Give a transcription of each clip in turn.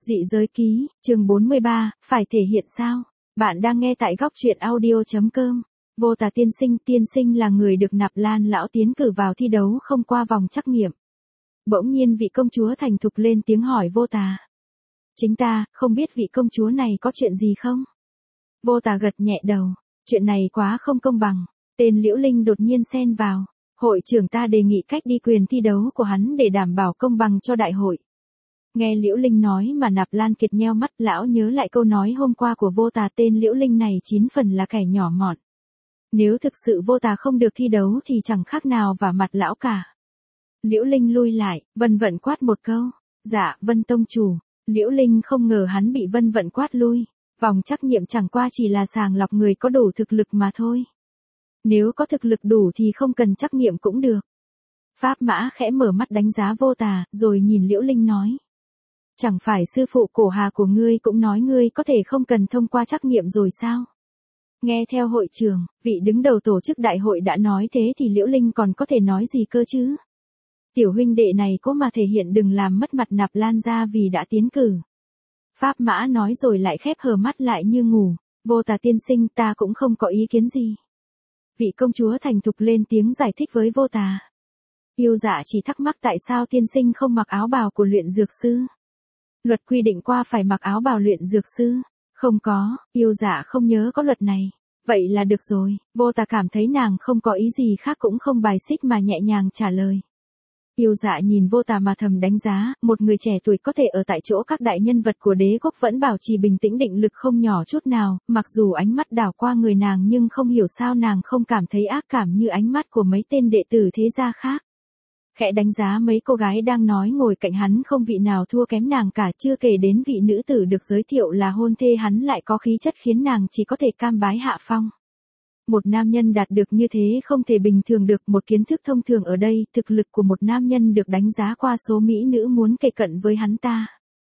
Dị giới ký, chương 43, phải thể hiện sao? Bạn đang nghe tại góc truyện audio.com. Vô Tà tiên sinh là người được Nạp Lan lão tiến cử vào thi đấu không qua vòng trắc nghiệm. Bỗng nhiên vị công chúa thành thục lên tiếng hỏi Vô Tà. Chính ta, không biết vị công chúa này có chuyện gì không? Vô Tà gật nhẹ đầu, chuyện này quá không công bằng. Tên Liễu Linh đột nhiên xen vào. Hội trưởng ta đề nghị cách đi quyền thi đấu của hắn để đảm bảo công bằng cho đại hội. Nghe Liễu Linh nói mà Nạp Lan Kiệt nheo mắt, lão nhớ lại câu nói hôm qua của Vô Tà, tên Liễu Linh này 9 phần là kẻ nhỏ mọn. Nếu thực sự Vô Tà không được thi đấu thì chẳng khác nào vả mặt lão cả. Liễu Linh lui lại, Vân Vận quát một câu. Dạ, Vân tông chủ. Liễu Linh không ngờ hắn bị Vân Vận quát lui. Vòng trắc nghiệm chẳng qua chỉ là sàng lọc người có đủ thực lực mà thôi. Nếu có thực lực đủ thì không cần trắc nghiệm cũng được. Pháp Mã khẽ mở mắt đánh giá Vô Tà, rồi nhìn Liễu Linh nói. Chẳng phải sư phụ Cổ Hà của ngươi cũng nói ngươi có thể không cần thông qua trắc nghiệm rồi sao? Nghe theo hội trưởng, vị đứng đầu tổ chức đại hội đã nói thế thì Liễu Linh còn có thể nói gì cơ chứ? Tiểu huynh đệ này cố mà thể hiện, đừng làm mất mặt Nạp Lan gia vì đã tiến cử. Pháp Mã nói rồi lại khép hờ mắt lại như ngủ. Vô Tà tiên sinh, ta cũng không có ý kiến gì. Vị công chúa thành thục lên tiếng giải thích với Vô Tà. Yêu dạ chỉ thắc mắc tại sao tiên sinh không mặc áo bào của luyện dược sư. Luật quy định qua phải mặc áo bào luyện dược sư. Không có, yêu dạ không nhớ có luật này. Vậy là được rồi. Vô Tà cảm thấy nàng không có ý gì khác cũng không bài xích mà nhẹ nhàng trả lời. Yêu dạ nhìn Vô Tà mà thầm đánh giá, một người trẻ tuổi có thể ở tại chỗ các đại nhân vật của đế quốc vẫn bảo trì bình tĩnh định lực không nhỏ chút nào, mặc dù ánh mắt đảo qua người nàng nhưng không hiểu sao nàng không cảm thấy ác cảm như ánh mắt của mấy tên đệ tử thế gia khác. Khẽ đánh giá mấy cô gái đang nói ngồi cạnh hắn, không vị nào thua kém nàng cả, chưa kể đến vị nữ tử được giới thiệu là hôn thê hắn lại có khí chất khiến nàng chỉ có thể cam bái hạ phong. Một nam nhân đạt được như thế không thể bình thường được, một kiến thức thông thường ở đây, thực lực của một nam nhân được đánh giá qua số mỹ nữ muốn kề cận với hắn ta.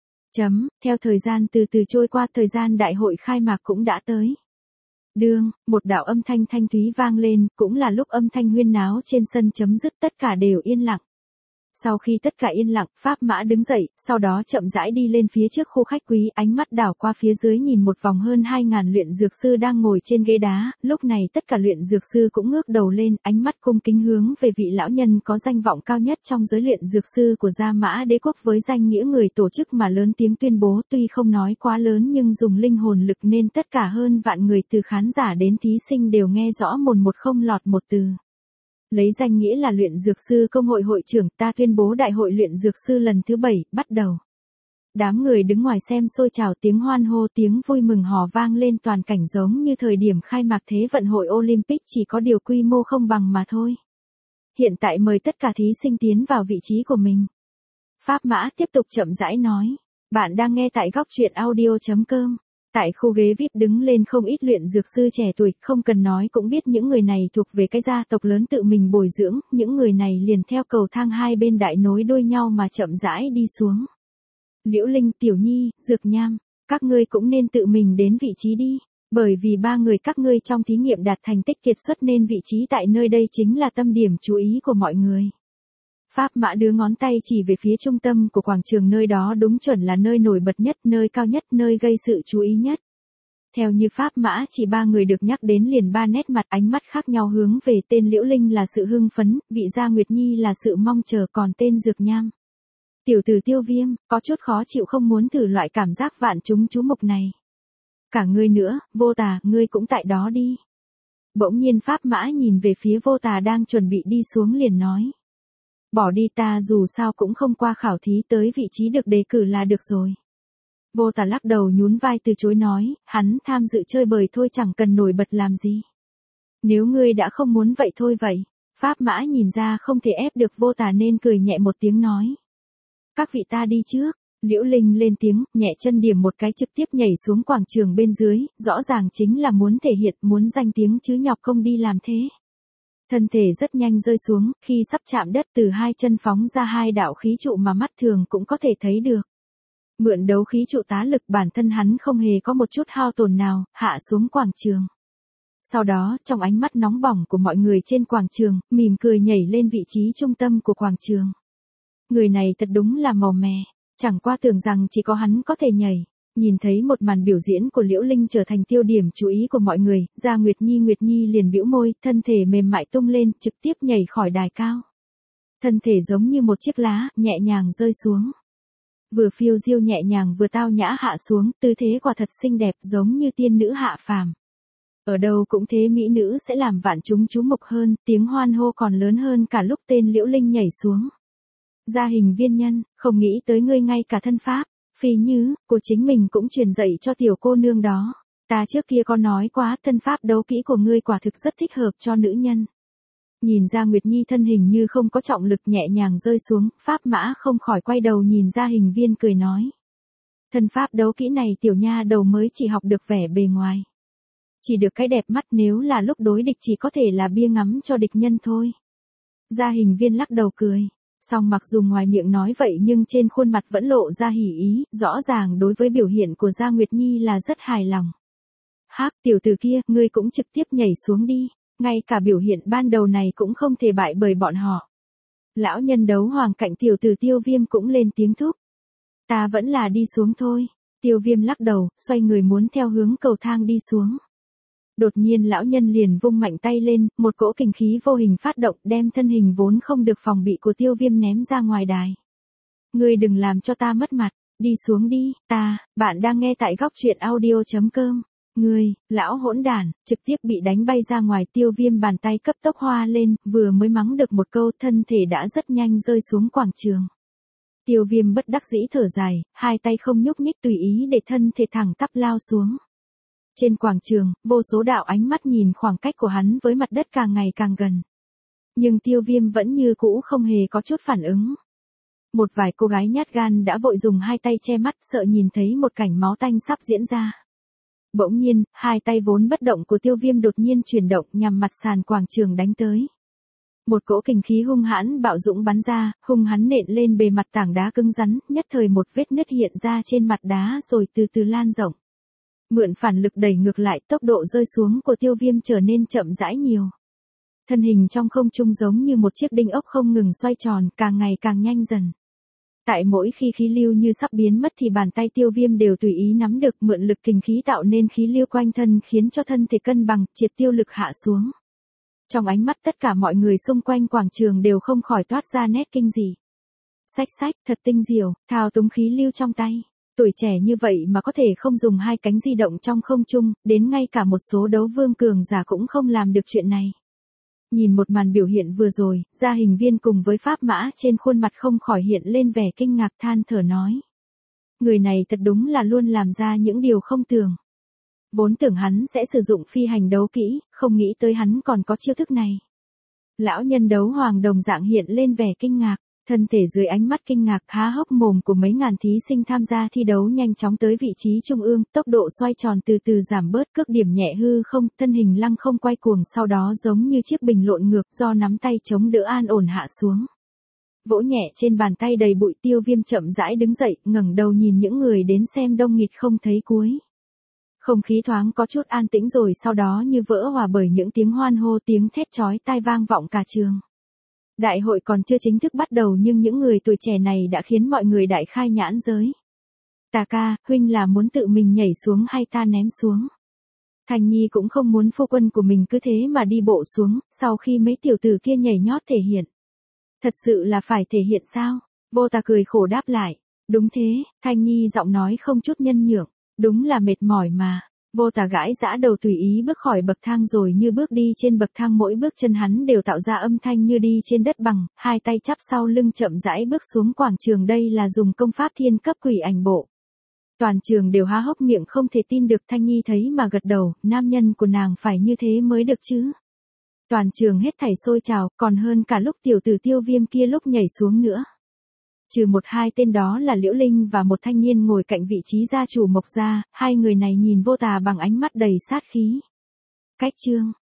Theo thời gian từ từ trôi qua, thời gian đại hội khai mạc cũng đã tới. Đương, một đạo âm thanh thanh thúy vang lên, cũng là lúc âm thanh huyên náo trên sân chấm dứt, tất cả đều yên lặng. Sau khi tất cả yên lặng, Pháp Mã đứng dậy, sau đó chậm rãi đi lên phía trước khu khách quý, ánh mắt đảo qua phía dưới nhìn một vòng hơn 2.000 luyện dược sư đang ngồi trên ghế đá, lúc này tất cả luyện dược sư cũng ngước đầu lên, ánh mắt cung kính hướng về vị lão nhân có danh vọng cao nhất trong giới luyện dược sư của Gia Mã Đế quốc với danh nghĩa người tổ chức mà lớn tiếng tuyên bố, tuy không nói quá lớn nhưng dùng linh hồn lực nên tất cả hơn vạn người từ khán giả đến thí sinh đều nghe rõ mồn một không lọt một từ. Lấy danh nghĩa là luyện dược sư công hội hội trưởng, ta tuyên bố đại hội luyện dược sư lần thứ 7, bắt đầu. Đám người đứng ngoài xem xôi trào, tiếng hoan hô, tiếng vui mừng hò vang lên toàn cảnh giống như thời điểm khai mạc Thế vận hội Olympic, chỉ có điều quy mô không bằng mà thôi. Hiện tại mời tất cả thí sinh tiến vào vị trí của mình. Pháp Mã tiếp tục chậm rãi nói. Bạn đang nghe tại góc truyện audio.com. Tại khu ghế VIP đứng lên không ít luyện dược sư trẻ tuổi, không cần nói cũng biết những người này thuộc về cái gia tộc lớn tự mình bồi dưỡng, những người này liền theo cầu thang hai bên đại nối đuôi nhau mà chậm rãi đi xuống. Liễu Linh, Tiểu Nhi, Dược Nham, các ngươi cũng nên tự mình đến vị trí đi, bởi vì ba người các ngươi trong thí nghiệm đạt thành tích kiệt xuất nên vị trí tại nơi đây chính là tâm điểm chú ý của mọi người. Pháp Mã đưa ngón tay chỉ về phía trung tâm của quảng trường, nơi đó đúng chuẩn là nơi nổi bật nhất, nơi cao nhất, nơi gây sự chú ý nhất. Theo như Pháp Mã chỉ ba người được nhắc đến liền ba nét mặt ánh mắt khác nhau hướng về, tên Liễu Linh là sự hưng phấn, vị Gia Nguyệt Nhi là sự mong chờ, còn tên Dược Nham. Tiểu tử Tiêu Viêm, có chút khó chịu không muốn thử loại cảm giác vạn chúng chú mục này. Cả ngươi nữa, Vô Tà, ngươi cũng tại đó đi. Bỗng nhiên Pháp Mã nhìn về phía Vô Tà đang chuẩn bị đi xuống liền nói. Bỏ đi, ta dù sao cũng không qua khảo thí, tới vị trí được đề cử là được rồi. Vô Tà lắc đầu nhún vai từ chối nói, hắn tham dự chơi bời thôi, chẳng cần nổi bật làm gì. Nếu ngươi đã không muốn vậy thôi vậy. Pháp Mã nhìn ra không thể ép được Vô Tà nên cười nhẹ một tiếng nói. Các vị ta đi trước. Liễu Linh lên tiếng, nhẹ chân điểm một cái trực tiếp nhảy xuống quảng trường bên dưới, rõ ràng chính là muốn thể hiện, muốn danh tiếng chứ nhọc công đi làm thế. Thân thể rất nhanh rơi xuống, khi sắp chạm đất từ hai chân phóng ra hai đạo khí trụ mà mắt thường cũng có thể thấy được. Mượn đấu khí trụ tá lực, bản thân hắn không hề có một chút hao tổn nào, hạ xuống quảng trường. Sau đó, trong ánh mắt nóng bỏng của mọi người trên quảng trường, mỉm cười nhảy lên vị trí trung tâm của quảng trường. Người này thật đúng là màu mè. Chẳng qua tưởng rằng chỉ có hắn có thể nhảy. Nhìn thấy một màn biểu diễn của Liễu Linh trở thành tiêu điểm chú ý của mọi người, Gia Nguyệt Nhi liền bĩu môi, thân thể mềm mại tung lên, trực tiếp nhảy khỏi đài cao. Thân thể giống như một chiếc lá, nhẹ nhàng rơi xuống. Vừa phiêu diêu nhẹ nhàng vừa tao nhã hạ xuống, tư thế quả thật xinh đẹp giống như tiên nữ hạ phàm. Ở đâu cũng thế, mỹ nữ sẽ làm vạn chúng chú mục hơn, tiếng hoan hô còn lớn hơn cả lúc tên Liễu Linh nhảy xuống. Gia Hình Viên Nhân, không nghĩ tới ngươi ngay cả thân pháp, phi như, của chính mình cũng truyền dạy cho tiểu cô nương đó. Ta trước kia có nói quá, thân pháp đấu kỹ của ngươi quả thực rất thích hợp cho nữ nhân. Nhìn Gia Nguyệt Nhi thân hình như không có trọng lực nhẹ nhàng rơi xuống, Pháp Mã không khỏi quay đầu nhìn Gia Hình Viên cười nói. Thân pháp đấu kỹ này tiểu nha đầu mới chỉ học được vẻ bề ngoài. Chỉ được cái đẹp mắt, nếu là lúc đối địch chỉ có thể là bia ngắm cho địch nhân thôi. Gia Hình Viên lắc đầu cười. Song mặc dù ngoài miệng nói vậy nhưng trên khuôn mặt vẫn lộ ra hỉ ý, rõ ràng đối với biểu hiện của Gia Nguyệt Nhi là rất hài lòng. Hắc, tiểu tử kia, ngươi cũng trực tiếp nhảy xuống đi, ngay cả biểu hiện ban đầu này cũng không thể bại bởi bọn họ. Lão nhân đấu hoàng cạnh tiểu tử Tiêu Viêm cũng lên tiếng thúc. Ta vẫn là đi xuống thôi. Tiêu Viêm lắc đầu, xoay người muốn theo hướng cầu thang đi xuống. Đột nhiên lão nhân liền vung mạnh tay lên, một cỗ kình khí vô hình phát động, đem thân hình vốn không được phòng bị của Tiêu Viêm ném ra ngoài đài. Ngươi đừng làm cho ta mất mặt, đi xuống đi, bạn đang nghe tại góc truyện audio.com. Ngươi, lão hỗn đản, trực tiếp bị đánh bay ra ngoài. Tiêu Viêm bàn tay cấp tốc hoa lên, vừa mới mắng được một câu, thân thể đã rất nhanh rơi xuống quảng trường. Tiêu Viêm bất đắc dĩ thở dài, hai tay không nhúc nhích tùy ý để thân thể thẳng tắp lao xuống. Trên quảng trường, vô số đạo ánh mắt nhìn khoảng cách của hắn với mặt đất càng ngày càng gần. Nhưng Tiêu Viêm vẫn như cũ không hề có chút phản ứng. Một vài cô gái nhát gan đã vội dùng hai tay che mắt, sợ nhìn thấy một cảnh máu tanh sắp diễn ra. Bỗng nhiên, hai tay vốn bất động của Tiêu Viêm đột nhiên chuyển động nhằm mặt sàn quảng trường đánh tới. Một cỗ kình khí hung hãn bạo dũng bắn ra, hung hắn nện lên bề mặt tảng đá cứng rắn, nhất thời một vết nứt hiện ra trên mặt đá rồi từ từ lan rộng. Mượn phản lực đẩy ngược lại, tốc độ rơi xuống của Tiêu Viêm trở nên chậm rãi nhiều. Thân hình trong không trung giống như một chiếc đinh ốc không ngừng xoay tròn, càng ngày càng nhanh dần. Tại mỗi khi khí lưu như sắp biến mất thì bàn tay Tiêu Viêm đều tùy ý nắm được, mượn lực kình khí tạo nên khí lưu quanh thân khiến cho thân thể cân bằng, triệt tiêu lực hạ xuống. Trong ánh mắt tất cả mọi người xung quanh quảng trường đều không khỏi toát ra nét kinh dị. Sách, thật tinh diệu, thao túng khí lưu trong tay. Tuổi trẻ như vậy mà có thể không dùng hai cánh di động trong không trung, đến ngay cả một số đấu vương cường giả cũng không làm được chuyện này. Nhìn một màn biểu hiện vừa rồi, Gia Hình Viên cùng với Pháp Mã trên khuôn mặt không khỏi hiện lên vẻ kinh ngạc, than thở nói. Người này thật đúng là luôn làm ra những điều không tưởng. Vốn tưởng hắn sẽ sử dụng phi hành đấu kỹ, không nghĩ tới hắn còn có chiêu thức này. Lão nhân đấu hoàng đồng dạng hiện lên vẻ kinh ngạc. Thân thể dưới ánh mắt kinh ngạc há hốc mồm của mấy ngàn thí sinh tham gia thi đấu nhanh chóng tới vị trí trung ương, tốc độ xoay tròn từ từ giảm bớt, cước điểm nhẹ hư không, thân hình lăng không quay cuồng, sau đó giống như chiếc bình lộn ngược, do nắm tay chống đỡ an ổn hạ xuống. Vỗ nhẹ trên bàn tay đầy bụi. Tiêu Viêm chậm rãi đứng dậy, ngẩng đầu nhìn những người đến xem đông nghịt không thấy cuối. Không khí thoáng có chút an tĩnh rồi sau đó như vỡ hòa bởi những tiếng hoan hô, tiếng thét chói tai vang vọng cả trường. Đại hội còn chưa chính thức bắt đầu nhưng những người tuổi trẻ này đã khiến mọi người đại khai nhãn giới. Tà ca, huynh là muốn tự mình nhảy xuống hay ta ném xuống? Thành Nhi cũng không muốn phu quân của mình cứ thế mà đi bộ xuống, sau khi mấy tiểu tử kia nhảy nhót thể hiện. Thật sự là phải thể hiện sao? Vô Tà cười khổ đáp lại. Đúng thế, Thanh Nhi giọng nói không chút nhân nhượng. Đúng là mệt mỏi mà. Vô Tà gãi giã đầu tùy ý bước khỏi bậc thang rồi như bước đi trên bậc thang, mỗi bước chân hắn đều tạo ra âm thanh như đi trên đất bằng, hai tay chắp sau lưng chậm rãi bước xuống quảng trường, đây là dùng công pháp thiên cấp quỷ ảnh bộ. Toàn trường đều há hốc miệng không thể tin được. Thanh Nhi thấy mà gật đầu, nam nhân của nàng phải như thế mới được chứ. Toàn trường hết thảy sôi trào, còn hơn cả lúc tiểu tử Tiêu Viêm kia lúc nhảy xuống nữa. Trừ một hai tên đó là Liễu Linh và một thanh niên ngồi cạnh vị trí gia chủ Mộc gia, hai người này nhìn Vô Tà bằng ánh mắt đầy sát khí. Cách chương